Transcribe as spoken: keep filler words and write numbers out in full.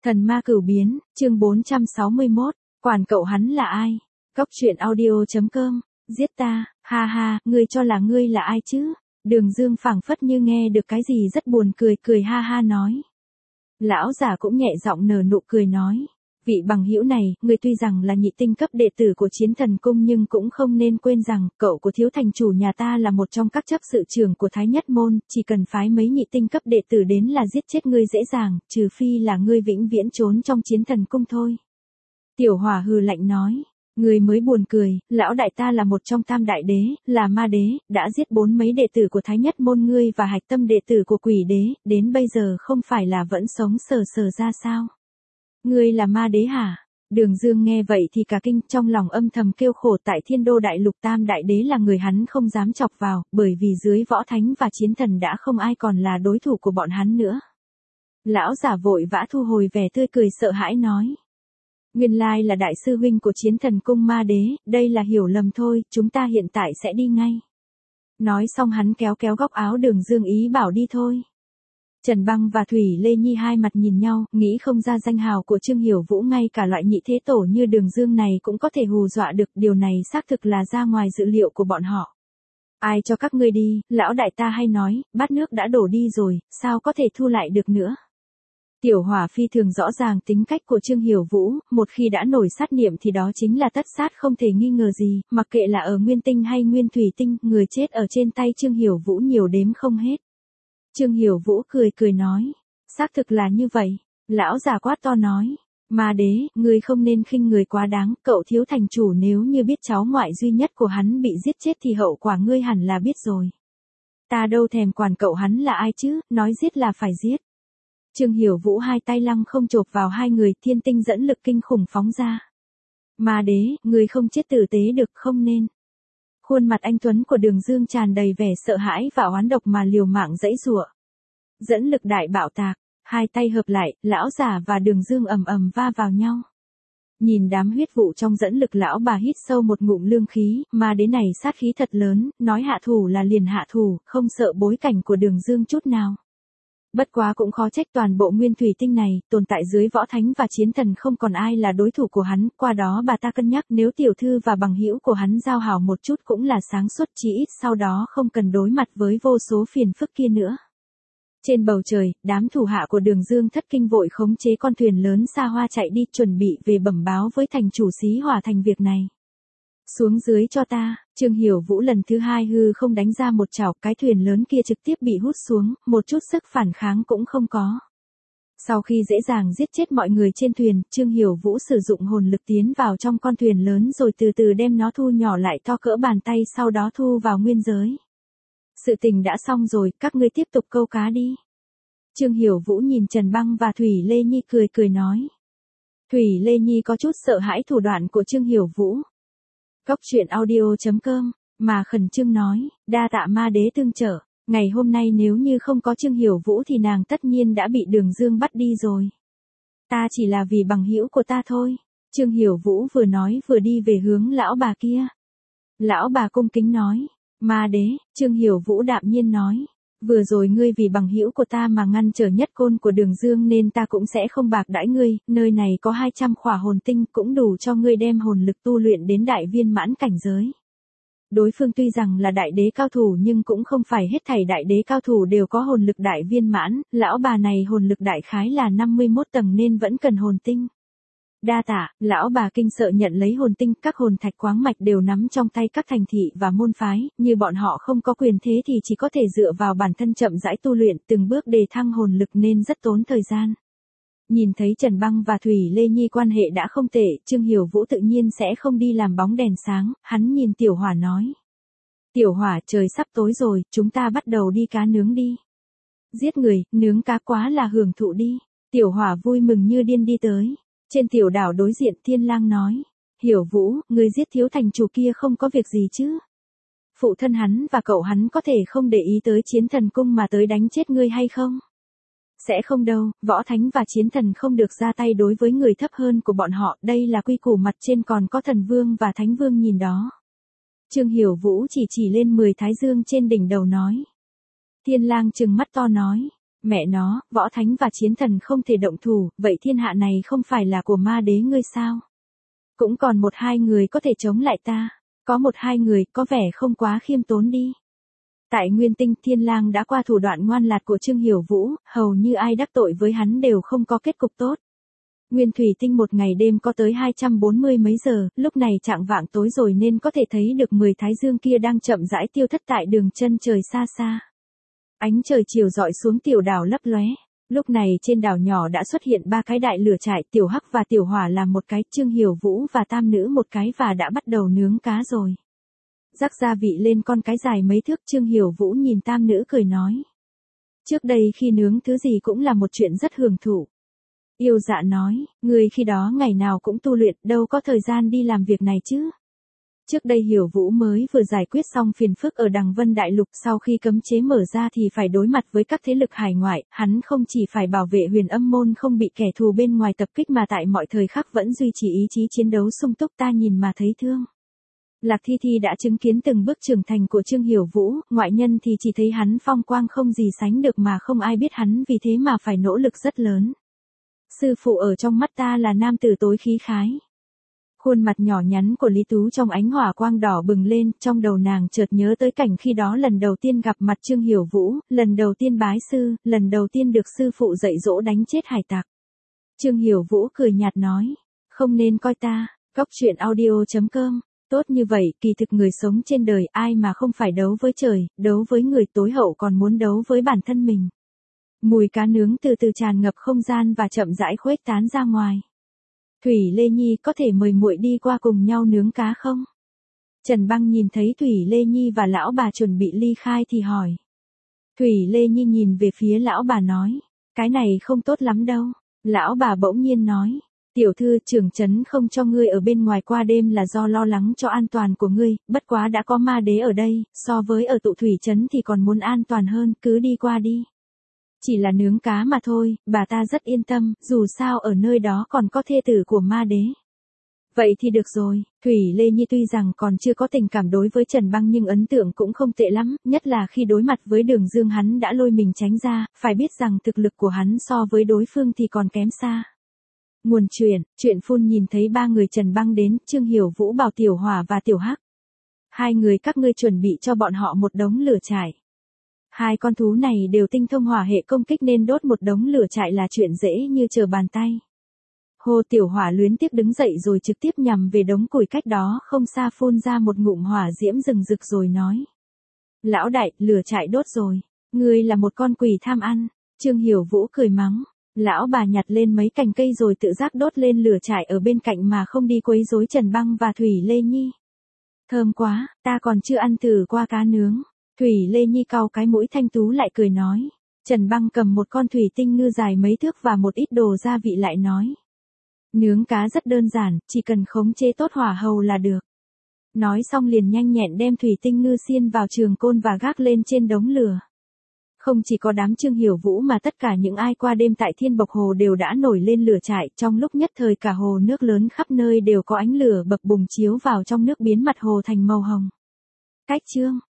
Thần ma cửu biến, chương bốn trăm sáu mươi mốt, quản cậu hắn là ai? Cốc truyện audio chấm com, giết ta, ha ha, ngươi cho là ngươi là ai chứ? Đường Dương phảng phất như nghe được cái gì rất buồn cười cười ha ha nói. Lão giả cũng nhẹ giọng nở nụ cười nói. Vị bằng hữu này, ngươi tuy rằng là nhị tinh cấp đệ tử của Chiến Thần Cung nhưng cũng không nên quên rằng, cậu của thiếu thành chủ nhà ta là một trong các chấp sự trưởng của Thái Nhất Môn, chỉ cần phái mấy nhị tinh cấp đệ tử đến là giết chết ngươi dễ dàng, trừ phi là ngươi vĩnh viễn trốn trong Chiến Thần Cung thôi. Tiểu Hỏa hừ lạnh nói, ngươi mới buồn cười, lão đại ta là một trong tam đại đế, là ma đế, đã giết bốn mấy đệ tử của Thái Nhất Môn ngươi và hạch tâm đệ tử của quỷ đế, đến bây giờ không phải là vẫn sống sờ sờ ra sao? Ngươi là ma đế hả? Đường Dương nghe vậy thì cả kinh, trong lòng âm thầm kêu khổ, tại Thiên Đô Đại Lục tam đại đế là người hắn không dám chọc vào, bởi vì dưới võ thánh và chiến thần đã không ai còn là đối thủ của bọn hắn nữa. Lão giả vội vã thu hồi vẻ tươi cười sợ hãi nói. Nguyên lai là đại sư huynh của Chiến Thần Cung ma đế, đây là hiểu lầm thôi, chúng ta hiện tại sẽ đi ngay. Nói xong hắn kéo kéo góc áo Đường Dương ý bảo đi thôi. Trần Băng và Thủy Lê Nhi hai mặt nhìn nhau, nghĩ không ra danh hào của Trương Hiểu Vũ ngay cả loại nhị thế tổ như Đường Dương này cũng có thể hù dọa được, điều này xác thực là ra ngoài dự liệu của bọn họ. Ai cho các ngươi đi, lão đại ta hay nói, bát nước đã đổ đi rồi, sao có thể thu lại được nữa. Tiểu Hỏa phi thường rõ ràng tính cách của Trương Hiểu Vũ, một khi đã nổi sát niệm thì đó chính là tất sát không thể nghi ngờ gì, mặc kệ là ở nguyên tinh hay nguyên thủy tinh, người chết ở trên tay Trương Hiểu Vũ nhiều đếm không hết. Trương Hiểu Vũ cười cười nói, xác thực là như vậy, lão già quát to nói, ma đế, ngươi không nên khinh người quá đáng, cậu thiếu thành chủ nếu như biết cháu ngoại duy nhất của hắn bị giết chết thì hậu quả ngươi hẳn là biết rồi. Ta đâu thèm quản cậu hắn là ai chứ, nói giết là phải giết. Trương Hiểu Vũ hai tay lăng không chộp vào hai người, thiên tinh dẫn lực kinh khủng phóng ra. Ma đế, ngươi không chết tử tế được, không nên. Khuôn mặt anh tuấn của Đường Dương tràn đầy vẻ sợ hãi và oán độc mà liều mạng giãy giụa. Dẫn lực đại bạo tạc, hai tay hợp lại, lão giả và Đường Dương ầm ầm va vào nhau. Nhìn đám huyết vụ trong dẫn lực, lão bà hít sâu một ngụm lương khí, mà đế này sát khí thật lớn, nói hạ thủ là liền hạ thủ, không sợ bối cảnh của Đường Dương chút nào. Bất quá cũng khó trách toàn bộ nguyên thủy tinh này, tồn tại dưới võ thánh và chiến thần không còn ai là đối thủ của hắn, qua đó bà ta cân nhắc nếu tiểu thư và bằng hữu của hắn giao hảo một chút cũng là sáng suốt, chí ít sau đó không cần đối mặt với vô số phiền phức kia nữa. Trên bầu trời, đám thủ hạ của Đường Dương thất kinh vội khống chế con thuyền lớn xa hoa chạy đi, chuẩn bị về bẩm báo với thành chủ Xí Hỏa Thành việc này. Xuống dưới cho ta, Trương Hiểu Vũ lần thứ hai hư không đánh ra một chảo, cái thuyền lớn kia trực tiếp bị hút xuống, một chút sức phản kháng cũng không có. Sau khi dễ dàng giết chết mọi người trên thuyền, Trương Hiểu Vũ sử dụng hồn lực tiến vào trong con thuyền lớn rồi từ từ đem nó thu nhỏ lại to cỡ bàn tay, sau đó thu vào nguyên giới. Sự tình đã xong rồi, các ngươi tiếp tục câu cá đi. Trương Hiểu Vũ nhìn Trần Băng và Thủy Lê Nhi cười cười nói. Thủy Lê Nhi có chút sợ hãi thủ đoạn của Trương Hiểu Vũ. Cốc truyện audio chấm com, mà khẩn trương nói, đa tạ ma đế tương trợ, ngày hôm nay nếu như không có Trương Hiểu Vũ thì nàng tất nhiên đã bị Đường Dương bắt đi rồi. Ta chỉ là vì bằng hữu của ta thôi. Trương Hiểu Vũ vừa nói vừa đi về hướng lão bà kia. Lão bà cung kính nói, ma đế, Trương Hiểu Vũ đạm nhiên nói. Vừa rồi ngươi vì bằng hữu của ta mà ngăn trở nhất côn của Đường Dương nên ta cũng sẽ không bạc đãi ngươi, nơi này có hai trăm khỏa hồn tinh cũng đủ cho ngươi đem hồn lực tu luyện đến đại viên mãn cảnh giới. Đối phương tuy rằng là đại đế cao thủ nhưng cũng không phải hết thảy đại đế cao thủ đều có hồn lực đại viên mãn, lão bà này hồn lực đại khái là năm mươi mốt tầng nên vẫn cần hồn tinh. Đa tạ, lão bà kinh sợ nhận lấy hồn tinh, các hồn thạch khoáng mạch đều nắm trong tay các thành thị và môn phái, như bọn họ không có quyền thế thì chỉ có thể dựa vào bản thân chậm rãi tu luyện, từng bước đề thăng hồn lực nên rất tốn thời gian. Nhìn thấy Trần Băng và Thủy Lê Nhi quan hệ đã không tệ, Trương Hiểu Vũ tự nhiên sẽ không đi làm bóng đèn sáng, hắn nhìn Tiểu Hỏa nói. Tiểu Hỏa, trời sắp tối rồi, chúng ta bắt đầu đi cá nướng đi. Giết người, nướng cá quá là hưởng thụ đi. Tiểu Hỏa vui mừng như điên đi tới. Trên tiểu đảo đối diện Thiên Lang nói, Hiểu Vũ, người giết thiếu thành chủ kia không có việc gì chứ? Phụ thân hắn và cậu hắn có thể không để ý tới Chiến Thần Cung mà tới đánh chết ngươi hay không? Sẽ không đâu, võ thánh và chiến thần không được ra tay đối với người thấp hơn của bọn họ, đây là quy củ, mặt trên còn có thần vương và thánh vương nhìn đó. Trương Hiểu Vũ chỉ chỉ lên mười thái dương trên đỉnh đầu nói. Thiên Lang trừng mắt to nói, Mẹ nó, võ thánh và chiến thần không thể động thủ, vậy thiên hạ này không phải là của ma đế ngươi sao? Cũng còn một hai người có thể chống lại ta. Có một hai người, có vẻ không quá khiêm tốn đi. Tại Nguyên Tinh, Thiên Lang đã qua thủ đoạn ngoan lạt của Trương Hiểu Vũ, hầu như ai đắc tội với hắn đều không có kết cục tốt. Nguyên Thủy Tinh một ngày đêm có tới hai trăm bốn mươi mấy giờ, lúc này chạng vạng tối rồi nên có thể thấy được mười thái dương kia đang chậm rãi tiêu thất tại đường chân trời xa xa. Ánh trời chiều rọi xuống tiểu đảo lấp lóe. Lúc này trên đảo nhỏ đã xuất hiện ba cái đại lửa trại, Tiểu Hắc và Tiểu Hỏa làm một cái, Trương Hiểu Vũ và Tam Nữ một cái và đã bắt đầu nướng cá rồi. Rắc gia vị lên con cái dài mấy thước, Trương Hiểu Vũ nhìn Tam Nữ cười nói. Trước đây khi nướng thứ gì cũng là một chuyện rất hưởng thụ. Yêu Dạ nói, người khi đó ngày nào cũng tu luyện, đâu có thời gian đi làm việc này chứ. Trước đây Hiểu Vũ mới vừa giải quyết xong phiền phức ở Đằng Vân Đại Lục, sau khi cấm chế mở ra thì phải đối mặt với các thế lực hải ngoại, hắn không chỉ phải bảo vệ Huyền Âm môn không bị kẻ thù bên ngoài tập kích mà tại mọi thời khắc vẫn duy trì ý chí chiến đấu sung túc, ta nhìn mà thấy thương. Lạc Thi Thi đã chứng kiến từng bước trưởng thành của Trương Hiểu Vũ, ngoại nhân thì chỉ thấy hắn phong quang không gì sánh được mà không ai biết hắn vì thế mà phải nỗ lực rất lớn. Sư phụ ở trong mắt ta là nam tử tối khí khái. Khuôn mặt nhỏ nhắn của Lý Tú trong ánh hỏa quang đỏ bừng lên, trong đầu nàng chợt nhớ tới cảnh khi đó lần đầu tiên gặp mặt Trương Hiểu Vũ, lần đầu tiên bái sư, lần đầu tiên được sư phụ dạy dỗ đánh chết hải tặc. Trương Hiểu Vũ cười nhạt nói, không nên coi ta, Cóc Truyện Audio chấm com, tốt như vậy, kỳ thực người sống trên đời ai mà không phải đấu với trời, đấu với người, tối hậu còn muốn đấu với bản thân mình. Mùi cá nướng từ từ tràn ngập không gian và chậm rãi khuếch tán ra ngoài. Thủy Lê Nhi có thể mời muội đi qua cùng nhau nướng cá không? Trần Băng nhìn thấy Thủy Lê Nhi và lão bà chuẩn bị ly khai thì hỏi. Thủy Lê Nhi nhìn về phía lão bà nói, cái này không tốt lắm đâu. Lão bà bỗng nhiên nói, tiểu thư trưởng trấn không cho ngươi ở bên ngoài qua đêm là do lo lắng cho an toàn của ngươi, bất quá đã có ma đế ở đây, so với ở tụ thủy trấn thì còn muốn an toàn hơn, cứ đi qua đi. Chỉ là nướng cá mà thôi, bà ta rất yên tâm, dù sao ở nơi đó còn có thê tử của ma đế. Vậy thì được rồi, Thủy Lê Nhi tuy rằng còn chưa có tình cảm đối với Trần Băng nhưng ấn tượng cũng không tệ lắm, nhất là khi đối mặt với Đường Dương hắn đã lôi mình tránh ra, phải biết rằng thực lực của hắn so với đối phương thì còn kém xa. Nguồn truyện, truyện phun nhìn thấy ba người Trần Băng đến, Trương Hiểu Vũ bảo Tiểu Hỏa và Tiểu Hắc. Hai người các ngươi chuẩn bị cho bọn họ một đống lửa trại. Hai con thú này đều tinh thông hỏa hệ công kích nên đốt một đống lửa trại là chuyện dễ như trở bàn tay. Hồ Tiểu Hỏa luyến tiếc đứng dậy rồi trực tiếp nhằm về đống củi cách đó không xa phun ra một ngụm hỏa diễm rừng rực rồi nói. Lão đại, lửa trại đốt rồi. Ngươi là một con quỷ tham ăn. Trương Hiểu Vũ cười mắng. Lão bà nhặt lên mấy cành cây rồi tự giác đốt lên lửa trại ở bên cạnh mà không đi quấy rối Trần Băng và Thủy Lê Nhi. Thơm quá, ta còn chưa ăn thử qua cá nướng. Thủy Lê Nhi cau cái mũi thanh tú lại cười nói. Trần Băng cầm một con thủy tinh ngư dài mấy thước và một ít đồ gia vị lại nói. Nướng cá rất đơn giản, chỉ cần khống chế tốt hỏa hầu là được. Nói xong liền nhanh nhẹn đem thủy tinh ngư xiên vào trường côn và gác lên trên đống lửa. Không chỉ có đám Trương Hiểu Vũ mà tất cả những ai qua đêm tại Thiên Bộc Hồ đều đã nổi lên lửa trại, trong lúc nhất thời cả hồ nước lớn khắp nơi đều có ánh lửa bập bùng chiếu vào trong nước biến mặt hồ thành màu hồng. Cách chương